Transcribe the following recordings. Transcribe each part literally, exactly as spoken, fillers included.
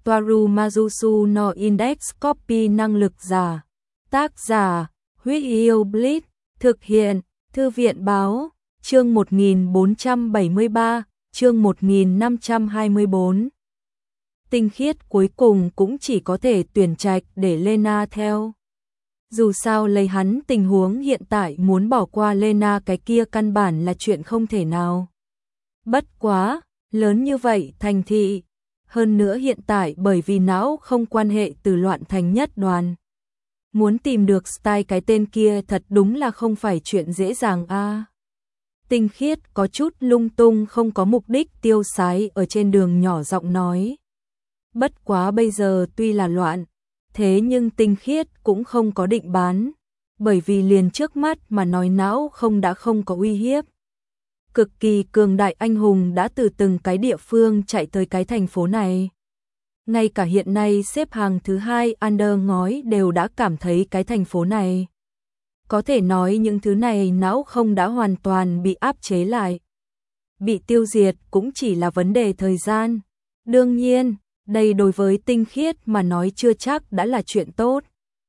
Toaru Majusu no Index Copy năng lực giả. Tác giả, Huyết Yêu Blitz, thực hiện, Thư viện Báo, chương một nghìn bốn trăm bảy mươi ba, chương một nghìn năm trăm hai mươi bốn. Tinh khiết cuối cùng cũng chỉ có thể tuyển trạch để Lena theo. Dù sao lấy hắn tình huống hiện tại muốn bỏ qua Lena cái kia căn bản là chuyện không thể nào. Bất quá, lớn như vậy thành thị. Hơn nữa hiện tại bởi vì não không quan hệ từ loạn thành nhất đoàn. Muốn tìm được style cái tên kia thật đúng là không phải chuyện dễ dàng a. À. Tinh khiết có chút lung tung không có mục đích tiêu sái ở trên đường nhỏ giọng nói. Bất quá bây giờ tuy là loạn, thế nhưng tinh khiết cũng không có định bán, bởi vì liền trước mắt mà nói não không đã không có uy hiếp. Cực kỳ cường đại anh hùng đã từ từng cái địa phương chạy tới cái thành phố này. Ngay cả hiện nay xếp hàng thứ hai under ngói đều đã cảm thấy cái thành phố này. Có thể nói những thứ này não không đã hoàn toàn bị áp chế lại. Bị tiêu diệt cũng chỉ là vấn đề thời gian. Đương nhiên, đây đối với tinh khiết mà nói chưa chắc đã là chuyện tốt.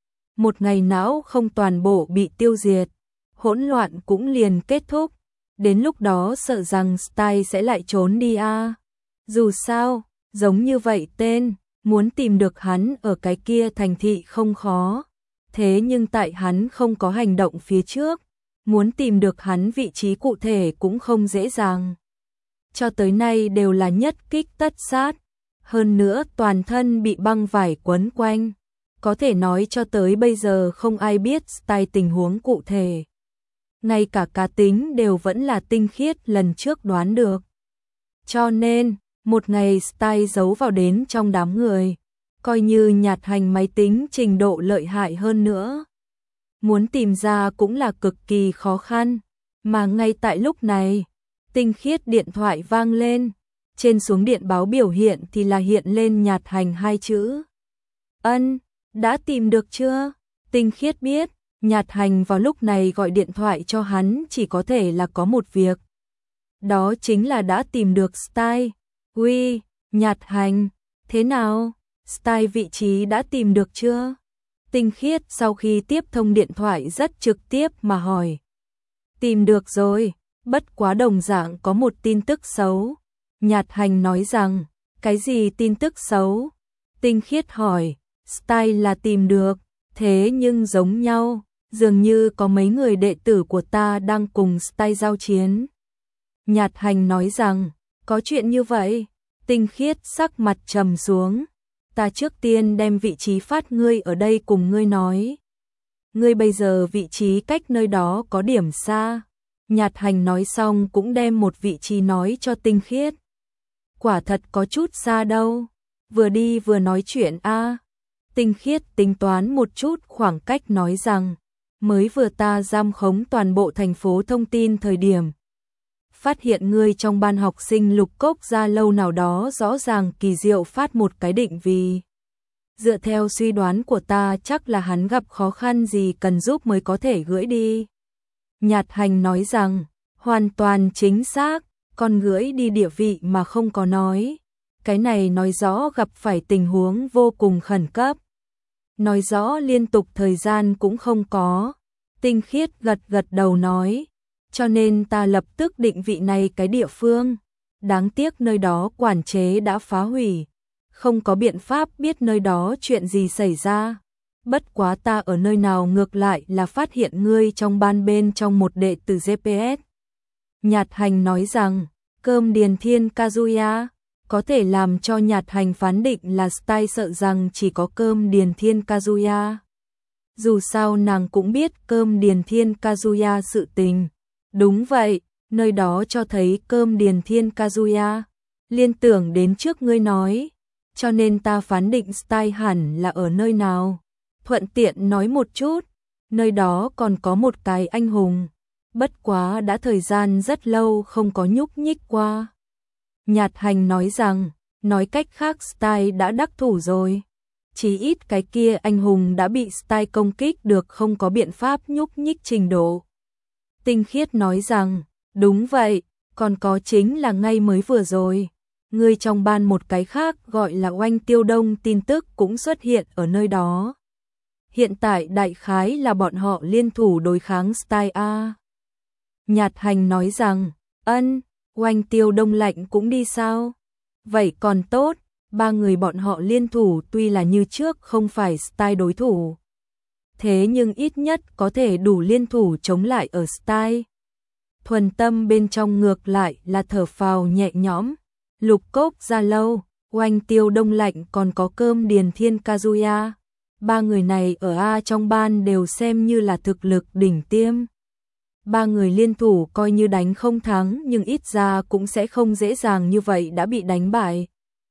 Một ngày não không toàn bộ bị tiêu diệt, hỗn loạn cũng liền kết thúc. Đến lúc đó sợ rằng style sẽ lại trốn đi a. À. Dù sao, giống như vậy tên, muốn tìm được hắn ở cái kia thành thị không khó. Thế nhưng tại hắn không có hành động phía trước, muốn tìm được hắn vị trí cụ thể cũng không dễ dàng. Cho tới nay đều là nhất kích tất sát, hơn nữa toàn thân bị băng vải quấn quanh. Có thể nói cho tới bây giờ không ai biết style tình huống cụ thể. Ngay cả cá tính đều vẫn là tinh khiết lần trước đoán được. Cho nên, một ngày style giấu vào đến trong đám người, coi như nhạt hành máy tính trình độ lợi hại hơn nữa. Muốn tìm ra cũng là cực kỳ khó khăn, mà ngay tại lúc này, tinh khiết điện thoại vang lên, trên xuống điện báo biểu hiện thì là hiện lên nhạt hành hai chữ. Ân, đã tìm được chưa? Tinh khiết biết, nhạt hành vào lúc này gọi điện thoại cho hắn chỉ có thể là có một việc. Đó chính là đã tìm được style. Uy, nhạt hành, thế nào? Style vị trí đã tìm được chưa? Tinh khiết sau khi tiếp thông điện thoại rất trực tiếp mà hỏi. Tìm được rồi, bất quá đồng dạng có một tin tức xấu. Nhạt hành nói rằng, cái gì tin tức xấu? Tinh khiết hỏi, style là tìm được, thế nhưng giống nhau, dường như có mấy người đệ tử của ta đang cùng style giao chiến. Nhạt hành nói rằng, có chuyện như vậy? Tinh khiết sắc mặt trầm xuống. Ta trước tiên đem vị trí phát ngươi ở đây cùng ngươi nói. Ngươi bây giờ vị trí cách nơi đó có điểm xa. Nhạt hành nói xong cũng đem một vị trí nói cho tinh khiết. Quả thật có chút xa đâu. Vừa đi vừa nói chuyện a. À. Tinh khiết tính toán một chút khoảng cách nói rằng, mới vừa ta giam khống toàn bộ thành phố thông tin thời điểm. Phát hiện ngươi trong ban học sinh lục cốc ra lâu nào đó rõ ràng kỳ diệu phát một cái định vì. Dựa theo suy đoán của ta chắc là hắn gặp khó khăn gì cần giúp mới có thể gửi đi. Nhạt hành nói rằng, hoàn toàn chính xác, con gửi đi địa vị mà không có nói. Cái này nói rõ gặp phải tình huống vô cùng khẩn cấp. Nói rõ liên tục thời gian cũng không có. Tinh khiết gật gật đầu nói. Cho nên ta lập tức định vị này cái địa phương. Đáng tiếc nơi đó quản chế đã phá hủy. Không có biện pháp biết nơi đó chuyện gì xảy ra. Bất quá ta ở nơi nào ngược lại là phát hiện ngươi trong ban bên trong một đệ tử giê pê ét. Nhạt hành nói rằng, cơm Điền Thiên Kazuya, có thể làm cho nhạt hành phán định là style sợ rằng chỉ có cơm Điền Thiên Kazuya. Dù sao nàng cũng biết cơm Điền Thiên Kazuya sự tình. Đúng vậy, nơi đó cho thấy cơm Điền Thiên Kazuya. Liên tưởng đến trước ngươi nói, cho nên ta phán định style hẳn là ở nơi nào. Thuận tiện nói một chút, nơi đó còn có một cái anh hùng. Bất quá đã thời gian rất lâu không có nhúc nhích qua. Nhạt hành nói rằng, nói cách khác style đã đắc thủ rồi. Chỉ ít cái kia anh hùng đã bị style công kích được không có biện pháp nhúc nhích trình độ. Tinh khiết nói rằng, đúng vậy, còn có chính là ngay mới vừa rồi. Người trong ban một cái khác gọi là Oanh Tiêu Đông tin tức cũng xuất hiện ở nơi đó. Hiện tại đại khái là bọn họ liên thủ đối kháng Style A. Nhạt Hành nói rằng, ân, Oanh Tiêu Đông lạnh cũng đi sao? Vậy còn tốt, ba người bọn họ liên thủ tuy là như trước không phải Style đối thủ. Thế nhưng ít nhất có thể đủ liên thủ chống lại ở Style. Thuần Tâm bên trong ngược lại là thở phào nhẹ nhõm. Lục Cốc Gia Lâu, Oanh Tiêu Đông lạnh còn có Cơm Điền Thiên Kazuya. Ba người này ở A trong ban đều xem như là thực lực đỉnh tiêm. Ba người liên thủ coi như đánh không thắng nhưng ít ra cũng sẽ không dễ dàng như vậy đã bị đánh bại.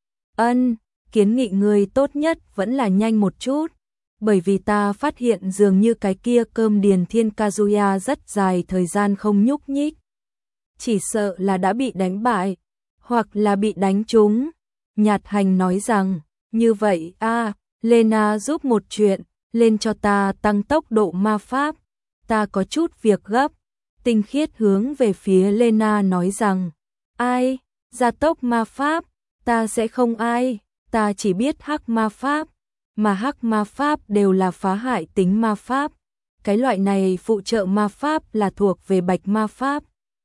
Ân, kiến nghị người tốt nhất vẫn là nhanh một chút. Bởi vì ta phát hiện dường như cái kia Cơm Điền Thiên Kazuya rất dài thời gian không nhúc nhích. Chỉ sợ là đã bị đánh bại, hoặc là bị đánh trúng. Nhạt Hành nói rằng, như vậy a, Lena giúp một chuyện, lên cho ta tăng tốc độ ma pháp. Ta có chút việc gấp. Tinh Khiết hướng về phía Lena nói rằng, ai, gia tốc ma pháp, ta sẽ không ai, ta chỉ biết hắc ma pháp. Mà hắc ma pháp đều là phá hại tính ma pháp. Cái loại này phụ trợ ma pháp là thuộc về bạch ma pháp.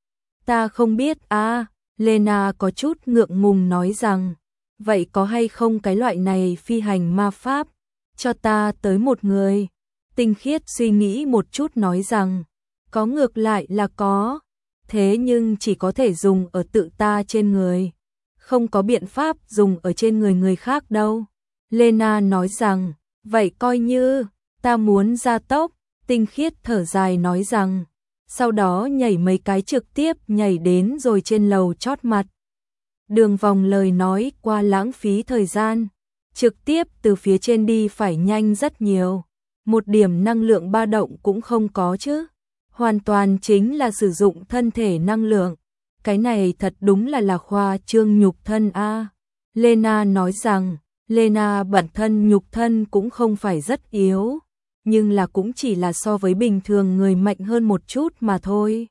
Ta không biết à, Lena có chút ngượng ngùng nói rằng, vậy có hay không cái loại này phi hành ma pháp, cho ta tới một người. Tinh Khiết suy nghĩ một chút nói rằng, có ngược lại là có, thế nhưng chỉ có thể dùng ở tự ta trên người, không có biện pháp dùng ở trên người người khác đâu. Lena nói rằng, vậy coi như, ta muốn gia tốc. Tinh Khiết thở dài nói rằng, sau đó nhảy mấy cái trực tiếp nhảy đến rồi trên lầu chót mặt. Đường vòng lời nói qua lãng phí thời gian, trực tiếp từ phía trên đi phải nhanh rất nhiều. Một điểm năng lượng ba động cũng không có chứ. Hoàn toàn chính là sử dụng thân thể năng lượng. Cái này thật đúng là là khoa trương nhục thân a. Lena nói rằng, Lena bản thân nhục thân cũng không phải rất yếu, nhưng là cũng chỉ là so với bình thường người mạnh hơn một chút mà thôi.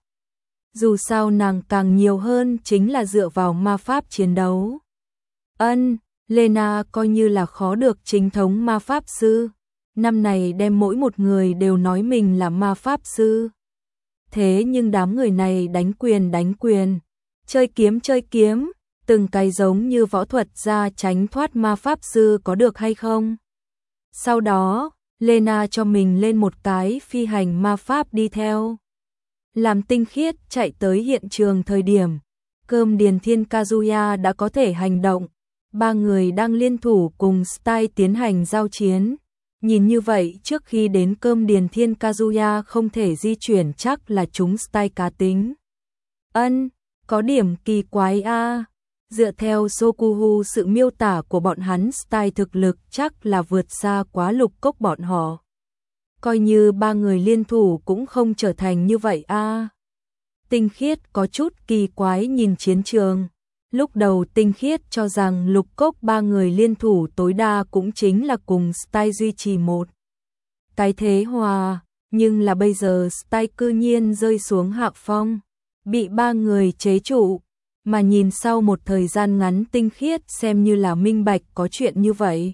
Dù sao nàng càng nhiều hơn chính là dựa vào ma pháp chiến đấu. Ân, Lena coi như là khó được chính thống ma pháp sư. Năm này đem mỗi một người đều nói mình là ma pháp sư. Thế nhưng đám người này đánh quyền đánh quyền, chơi kiếm chơi kiếm, từng cái giống như võ thuật ra tránh thoát ma pháp sư có được hay không? Sau đó, Lena cho mình lên một cái phi hành ma pháp đi theo. Làm Tinh Khiết chạy tới hiện trường thời điểm, Cơm Điền Thiên Kazuya đã có thể hành động. Ba người đang liên thủ cùng Style tiến hành giao chiến. Nhìn như vậy trước khi đến Cơm Điền Thiên Kazuya không thể di chuyển chắc là chúng Style cá tính. Ân, có điểm kỳ quái a. Dựa theo Sokuhu sự miêu tả của bọn hắn Style thực lực chắc là vượt xa quá Lục Cốc bọn họ. Coi như ba người liên thủ cũng không trở thành như vậy a. Tinh Khiết có chút kỳ quái nhìn chiến trường. Lúc đầu Tinh Khiết cho rằng Lục Cốc ba người liên thủ tối đa cũng chính là cùng Style duy trì một cái thế hòa, nhưng là bây giờ Style cư nhiên rơi xuống hạ phong, bị ba người chế trụ, mà nhìn sau một thời gian ngắn Tinh Khiết xem như là minh bạch có chuyện như vậy.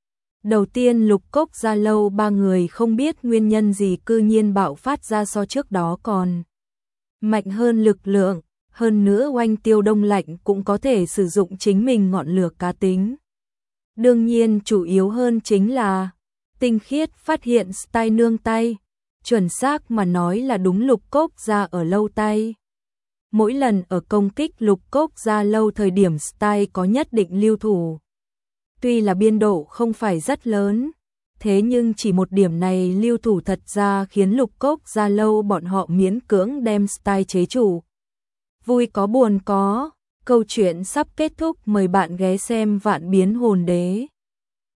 Đầu tiên Lục Cốc Gia Lâu ba người không biết nguyên nhân gì cư nhiên bạo phát ra so trước đó còn mạnh hơn lực lượng. Hơn nữa Oanh Tiêu Đông lạnh cũng có thể sử dụng chính mình ngọn lửa cá tính. Đương nhiên chủ yếu hơn chính là Tinh Khiết phát hiện Style nương tay, chuẩn xác mà nói là đúng Lục Cốc Gia ở lâu tay. Mỗi lần ở công kích Lục Cốc Gia lâu thời điểm Style có nhất định lưu thủ. Tuy là biên độ không phải rất lớn, thế nhưng chỉ một điểm này lưu thủ thật ra khiến Lục Cốc Gia lâu bọn họ miễn cưỡng đem Style chế chủ. Vui có buồn có, câu chuyện sắp kết thúc, mời bạn ghé xem Vạn Biến Hồn Đế.